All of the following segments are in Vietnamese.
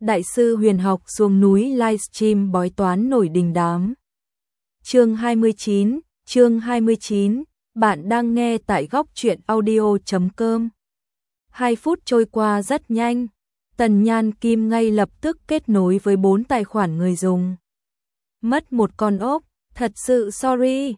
Đại sư huyền học xuống núi livestream bói toán nổi đình đám. Chương 29, bạn đang nghe tại góc truyện audio.com. 2 phút trôi qua rất nhanh, Tần Nhan Kim ngay lập tức kết nối với 4 tài khoản người dùng. Mất một con ốc, thật sự sorry,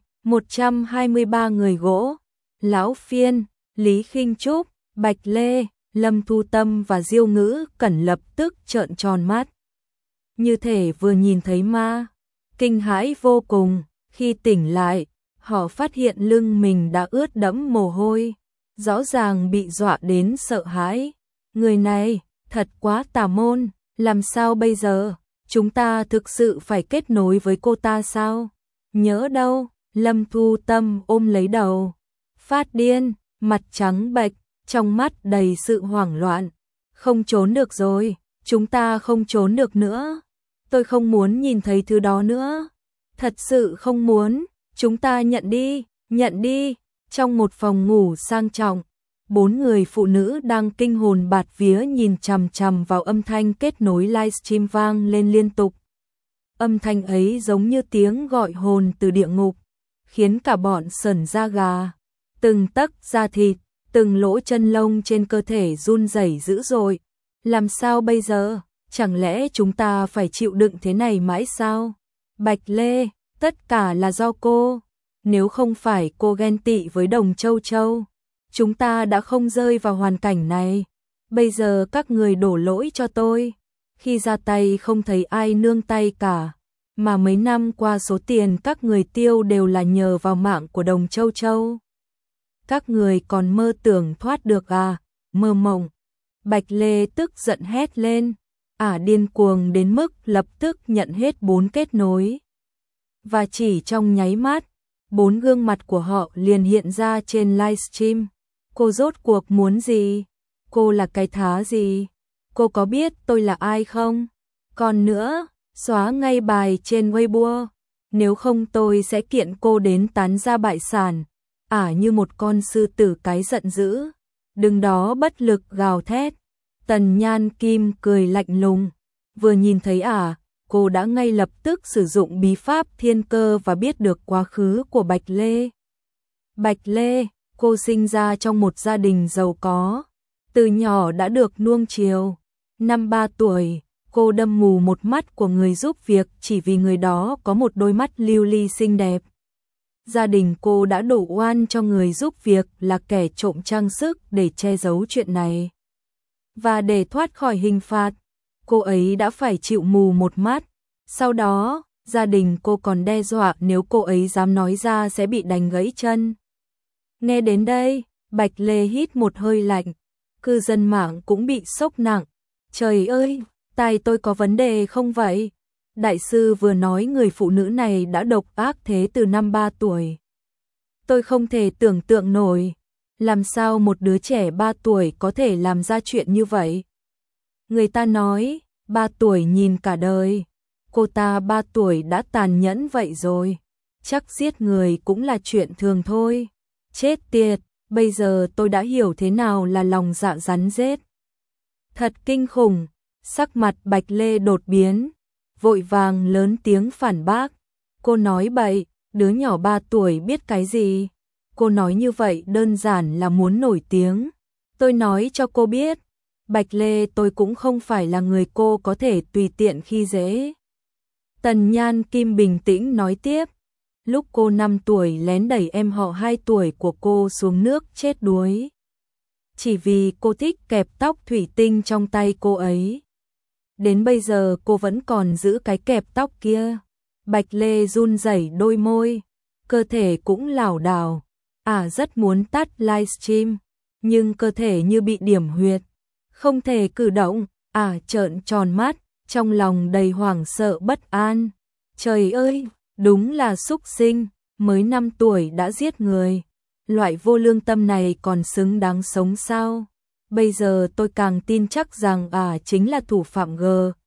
123 người gỗ, Lão Phiên, Lý Khinh Trúc, Bạch Lê, Lâm Thu Tâm và Diêu Ngữ Cẩn lập tức trợn tròn mắt. Như thể vừa nhìn thấy ma, kinh hãi vô cùng, khi tỉnh lại, họ phát hiện lưng mình đã ướt đẫm mồ hôi, rõ ràng bị dọa đến sợ hãi. Người này, thật quá tà môn, làm sao bây giờ, chúng ta thực sự phải kết nối với cô ta sao? Nhớ đâu, Lâm Thu Tâm ôm lấy đầu, phát điên, mặt trắng bệch, trong mắt đầy sự hoảng loạn. Không trốn được rồi, chúng ta không trốn được nữa. Tôi không muốn nhìn thấy thứ đó nữa. Thật sự không muốn, chúng ta nhận đi. Trong một phòng ngủ sang trọng, 4 người phụ nữ đang kinh hồn bạt vía nhìn chằm chằm vào âm thanh kết nối livestream vang lên liên tục. Âm thanh ấy giống như tiếng gọi hồn từ địa ngục, khiến cả bọn sởn da gà, từng tấc da thịt, từng lỗ chân lông trên cơ thể run rẩy dữ dội. Làm sao bây giờ? Chẳng lẽ chúng ta phải chịu đựng thế này mãi sao? Bạch Lê, tất cả là do cô. Nếu không phải cô ghen tị với Đồng Châu Châu, chúng ta đã không rơi vào hoàn cảnh này. Bây giờ các người đổ lỗi cho tôi. Khi ra tay không thấy ai nương tay cả, mà mấy năm qua số tiền các người tiêu đều là nhờ vào mạng của Đồng Châu Châu. Các người còn mơ tưởng thoát được à? Mơ mộng. Bạch Lê tức giận hét lên, điên cuồng đến mức lập tức nhận hết 4 kết nối. Và chỉ trong nháy mắt, 4 gương mặt của họ liền hiện ra trên livestream. Cô rốt cuộc muốn gì? Cô là cái thá gì? Cô có biết tôi là ai không? Còn nữa, xóa ngay bài trên Weibo, nếu không tôi sẽ kiện cô đến tán gia bại sản. Như một con sư tử cái giận dữ, đứng đó bất lực gào thét. Tần Nhan Kim cười lạnh lùng, vừa nhìn thấy cô đã ngay lập tức sử dụng bí pháp thiên cơ và biết được quá khứ của Bạch Lê. Bạch Lê, cô sinh ra trong một gia đình giàu có, từ nhỏ đã được nuông chiều. Năm 3 tuổi, cô đâm mù một mắt của người giúp việc chỉ vì người đó có một đôi mắt lưu ly xinh đẹp. Gia đình cô đã đổ oan cho người giúp việc là kẻ trộm trang sức để che giấu chuyện này. Và để thoát khỏi hình phạt, cô ấy đã phải chịu mù một mắt. Sau đó, gia đình cô còn đe dọa nếu cô ấy dám nói ra sẽ bị đánh gãy chân. Nghe đến đây, Bạch Lê hít một hơi lạnh. Cư dân mạng cũng bị sốc nặng. Trời ơi, tai tôi có vấn đề không vậy? Đại sư vừa nói người phụ nữ này đã độc ác thế từ năm 3 tuổi. Tôi không thể tưởng tượng nổi, làm sao một đứa trẻ 3 tuổi có thể làm ra chuyện như vậy? Người ta nói, 3 tuổi nhìn cả đời, cô ta 3 tuổi đã tàn nhẫn vậy rồi, chắc giết người cũng là chuyện thường thôi. Chết tiệt, bây giờ tôi đã hiểu thế nào là lòng dạ rắn rết. Thật kinh khủng, sắc mặt Bạch Lê đột biến, vội vàng lớn tiếng phản bác. Cô nói bậy, đứa nhỏ 3 tuổi biết cái gì? Cô nói như vậy đơn giản là muốn nổi tiếng. Tôi nói cho cô biết, Bạch Lê tôi cũng không phải là người cô có thể tùy tiện khi dễ. Tần Nhan Kim bình tĩnh nói tiếp, lúc cô 5 tuổi lén đẩy em họ 2 tuổi của cô xuống nước chết đuối. Chỉ vì cô thích kẹp tóc thủy tinh trong tay cô ấy. Đến bây giờ cô vẫn còn giữ cái kẹp tóc kia. Bạch Lê run rẩy đôi môi, cơ thể cũng lảo đảo. Rất muốn tắt livestream, nhưng cơ thể như bị điểm huyệt, không thể cử động. Trợn tròn mắt, trong lòng đầy hoảng sợ bất an. Trời ơi, đúng là súc sinh, mới 5 tuổi đã giết người. Loại vô lương tâm này còn xứng đáng sống sao? Bây giờ tôi càng tin chắc rằng chính là thủ phạm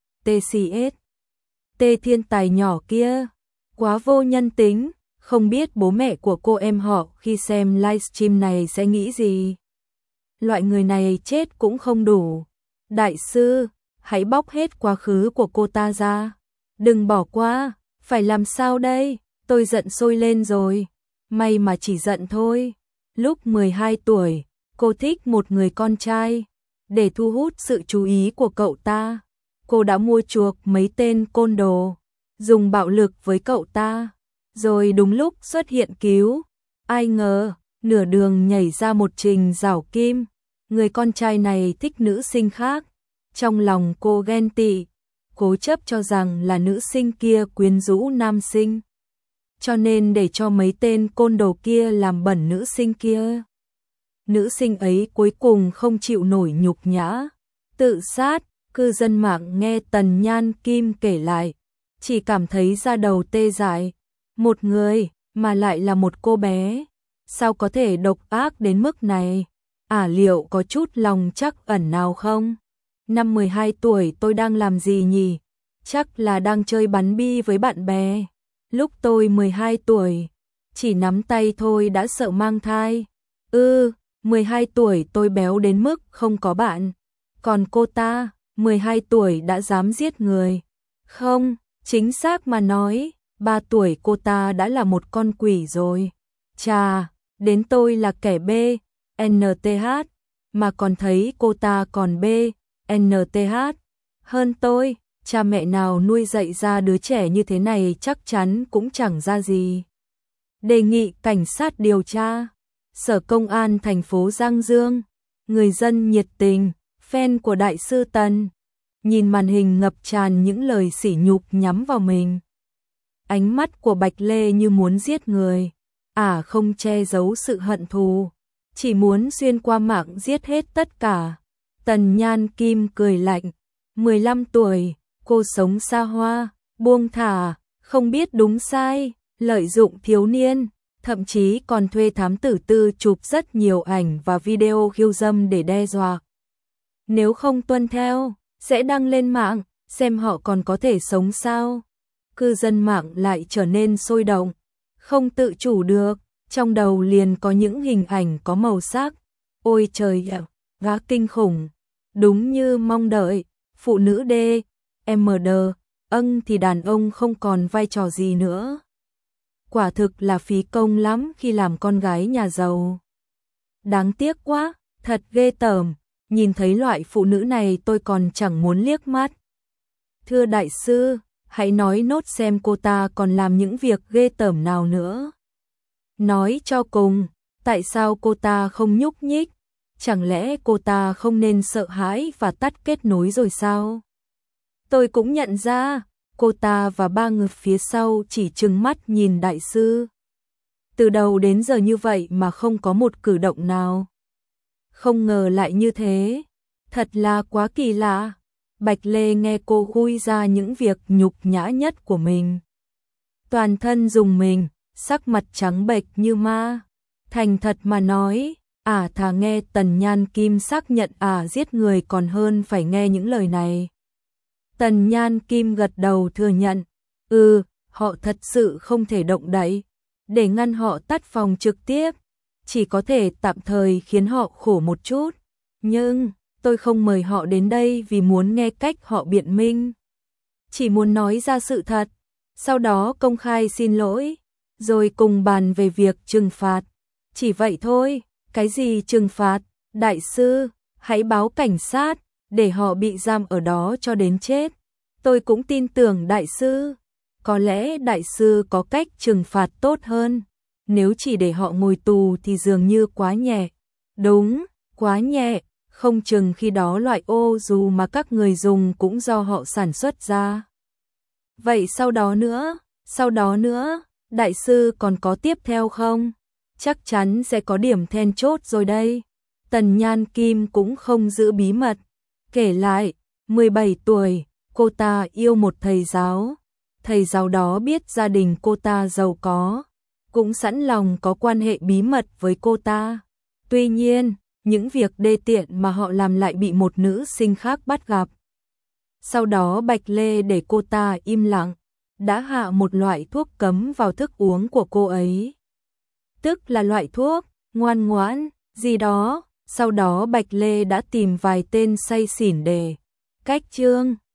TCS. Thiên tài nhỏ kia, quá vô nhân tính, không biết bố mẹ của cô em họ khi xem livestream này sẽ nghĩ gì. Loại người này chết cũng không đủ. Đại sư, hãy bóc hết quá khứ của cô ta ra. Đừng bỏ qua, phải làm sao đây? Tôi giận sôi lên rồi. May mà chỉ giận thôi. Lúc 12 tuổi, cô thích một người con trai. Để thu hút sự chú ý của cậu ta, cô đã mua chuộc mấy tên côn đồ, dùng bạo lực với cậu ta. Rồi đúng lúc xuất hiện cứu. Ai ngờ, nửa đường nhảy ra một Trình Giảo Kim. Người con trai này thích nữ sinh khác. Trong lòng cô ghen tị, cố chấp cho rằng là nữ sinh kia quyến rũ nam sinh. Cho nên để cho mấy tên côn đồ kia làm bẩn nữ sinh kia. Nữ sinh ấy cuối cùng không chịu nổi nhục nhã, tự sát. Cư dân mạng nghe Tần Nhan Kim kể lại, chỉ cảm thấy da đầu tê dại. Một người, mà lại là một cô bé, sao có thể độc ác đến mức này? Liệu có chút lòng trắc ẩn nào không? Năm 12 tuổi tôi đang làm gì nhỉ? Chắc là đang chơi bắn bi với bạn bè. Lúc tôi 12 tuổi, chỉ nắm tay thôi đã sợ mang thai. 12 tuổi tôi béo đến mức không có bạn. Còn cô ta, 12 tuổi đã dám giết người. Không, chính xác mà nói, 3 tuổi cô ta đã là một con quỷ rồi. Chà, đến tôi là kẻ B, NTH, mà còn thấy cô ta còn B, NTH. Hơn tôi, cha mẹ nào nuôi dạy ra đứa trẻ như thế này chắc chắn cũng chẳng ra gì. Đề nghị cảnh sát điều tra. Sở Công an thành phố Giang Dương, người dân nhiệt tình, fan của Đại sư Tần. Nhìn màn hình ngập tràn những lời sỉ nhục nhắm vào mình. Ánh mắt của Bạch Lê như muốn giết người. Không che giấu sự hận thù, chỉ muốn xuyên qua mạng giết hết tất cả. Tần Nhan Kim cười lạnh. 15 tuổi, cô sống xa hoa, buông thả, không biết đúng sai, lợi dụng thiếu niên. Thậm chí còn thuê thám tử tư chụp rất nhiều ảnh và video khiêu dâm để đe dọa. Nếu không tuân theo, sẽ đăng lên mạng, xem họ còn có thể sống sao. Cư dân mạng lại trở nên sôi động, không tự chủ được, trong đầu liền có những hình ảnh có màu sắc. Ôi trời ạ, gã kinh khủng, đúng như mong đợi, phụ nữ D, MD, thì đàn ông không còn vai trò gì nữa. Quả thực là phí công lắm khi làm con gái nhà giàu. Đáng tiếc quá, thật ghê tởm, nhìn thấy loại phụ nữ này tôi còn chẳng muốn liếc mắt. Thưa đại sư, hãy nói nốt xem cô ta còn làm những việc ghê tởm nào nữa. Nói cho cùng, tại sao cô ta không nhúc nhích? Chẳng lẽ cô ta không nên sợ hãi và tắt kết nối rồi sao? Tôi cũng nhận ra, cô ta và 3 người phía sau chỉ trừng mắt nhìn đại sư. Từ đầu đến giờ như vậy mà không có một cử động nào. Không ngờ lại như thế. Thật là quá kỳ lạ. Bạch Lê nghe cô khui ra những việc nhục nhã nhất của mình. Toàn thân rùng mình, sắc mặt trắng bệch như ma. Thành thật mà nói, thà nghe Tần Nhan Kim xác nhận giết người còn hơn phải nghe những lời này. Tần Nhan Kim gật đầu thừa nhận. Họ thật sự không thể động đậy. Để ngăn họ tắt phòng trực tiếp, chỉ có thể tạm thời khiến họ khổ một chút. Nhưng, tôi không mời họ đến đây vì muốn nghe cách họ biện minh. Chỉ muốn nói ra sự thật, sau đó công khai xin lỗi, rồi cùng bàn về việc trừng phạt. Chỉ vậy thôi, cái gì trừng phạt? Đại sư, hãy báo cảnh sát, để họ bị giam ở đó cho đến chết. Tôi cũng tin tưởng đại sư. Có lẽ đại sư có cách trừng phạt tốt hơn. Nếu chỉ để họ ngồi tù thì dường như quá nhẹ. Đúng, quá nhẹ. Không chừng khi đó loại ô dù mà các người dùng cũng do họ sản xuất ra. Vậy sau đó nữa, đại sư còn có tiếp theo không? Chắc chắn sẽ có điểm then chốt rồi đây. Tần Nhan Kim cũng không giữ bí mật. Kể lại, 17 tuổi, cô ta yêu một thầy giáo. Thầy giáo đó biết gia đình cô ta giàu có, cũng sẵn lòng có quan hệ bí mật với cô ta. Tuy nhiên, những việc đê tiện mà họ làm lại bị một nữ sinh khác bắt gặp. Sau đó Bạch Lê để cô ta im lặng, đã hạ một loại thuốc cấm vào thức uống của cô ấy. Tức là loại thuốc, ngoan ngoãn, gì đó. Sau đó Bạch Lê đã tìm vài tên say xỉn để cách chương